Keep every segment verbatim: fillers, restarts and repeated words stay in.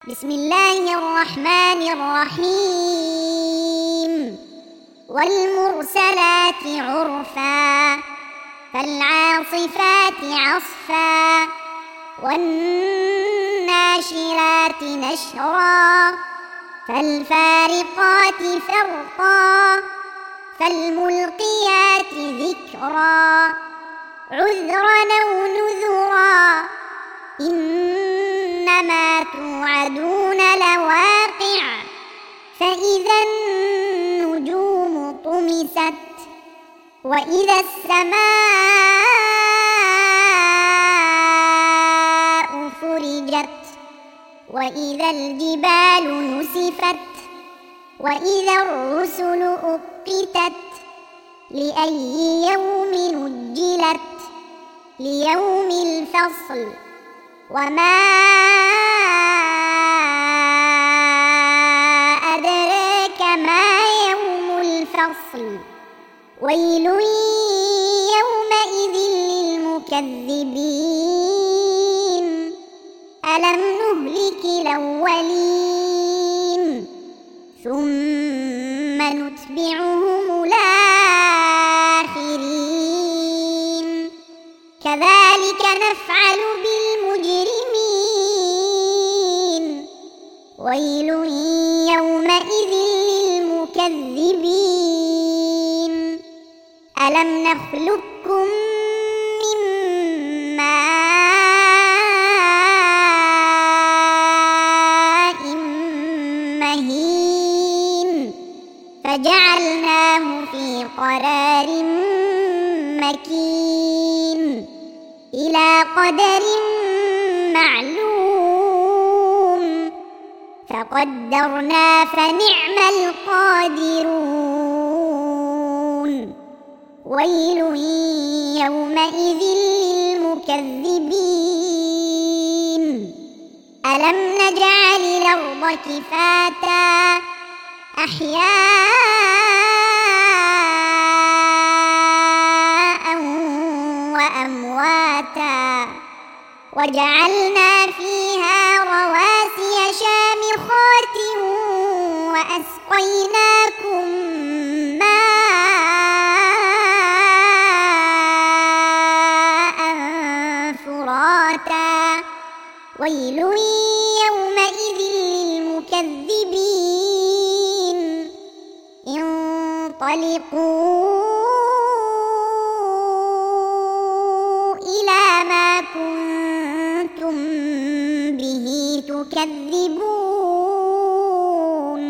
بسم الله الرحمن الرحيم والمرسلات عرفا فالعاصفات عصفا والناشرات نشرا فالفارقات فرقا فالملقيات ذكرا عذرا أو نذرا إنما توعدون لواقع فإذا النجوم طمست وإذا السماء فرجت وإذا الجبال نسفت وإذا الرسل أقتت لأي يوم أجلت ليوم الفصل وما أدراك ما يوم الفصل ويل يومئذ للمكذبين ألم نهلك الأولين ثم نتبعهم الآخرين كذلك نفعل بالمجرمين ويل يومئذ للمكذبين ألم نخلقكم من ماء مهين فجعلناه في قرار مكين إلى قدر معلوم فقدرنا فنعم القادرون ويل يومئذ للمكذبين ألم نجعل الأرض كفاتا أحياء وأمواتا وجعلنا فيها رواسي شامخات وأسقيناكم ماء فراتا ويل يومئذ للمكذبين انطلقوا إلى ما كنتم به تكذبون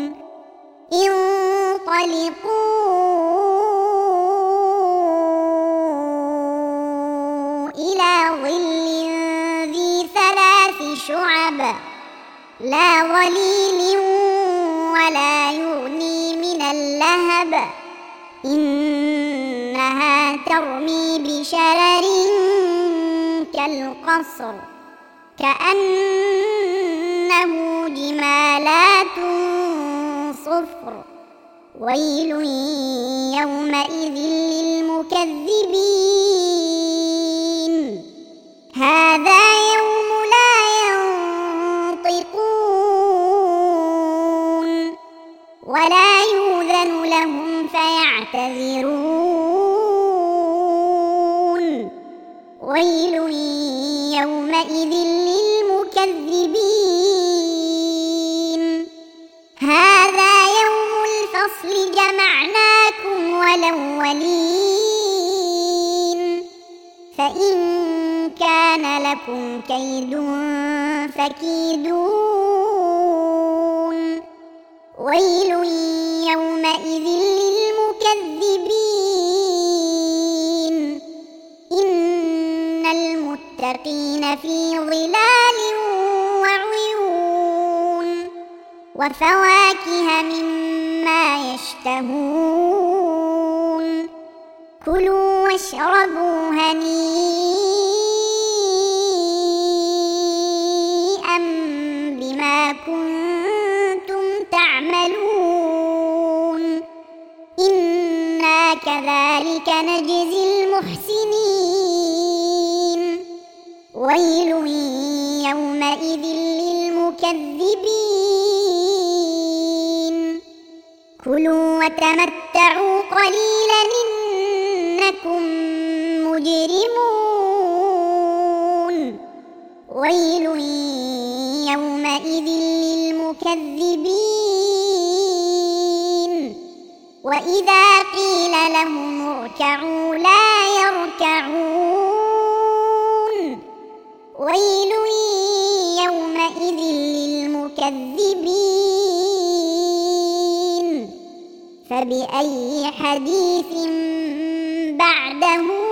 انطلقوا إلى ظل ذي ثلاث شعب لا ظليل ولا يغني من اللهب إنها ترمي بشرر كالقصر كأنه جمالات صفر ويل يومئذ للمكذبين هذا يوم لا ينطقون ولا يؤذن لهم فيعتذرون ويل يومئذ للمكذبين هذا يوم الفصل جمعناكم والأولين فإن كان لكم كيد فكيدون ويل يومئذ للمكذبين إن المتقين في ظلال وعيون وفواكه مما يشتهون كلوا واشربوا هنيئا بما كنتم تعملون إنا كذلك نجزي المحسنين ويل يومئذ للمكذبين المكذبين كلوا وتمتعوا قليلا إنكم مجرمون ويل يومئذ للمكذبين وإذا قيل لهم اركعوا لا يركعون ويل يومئذ للمكذبين فبأي حديث بعده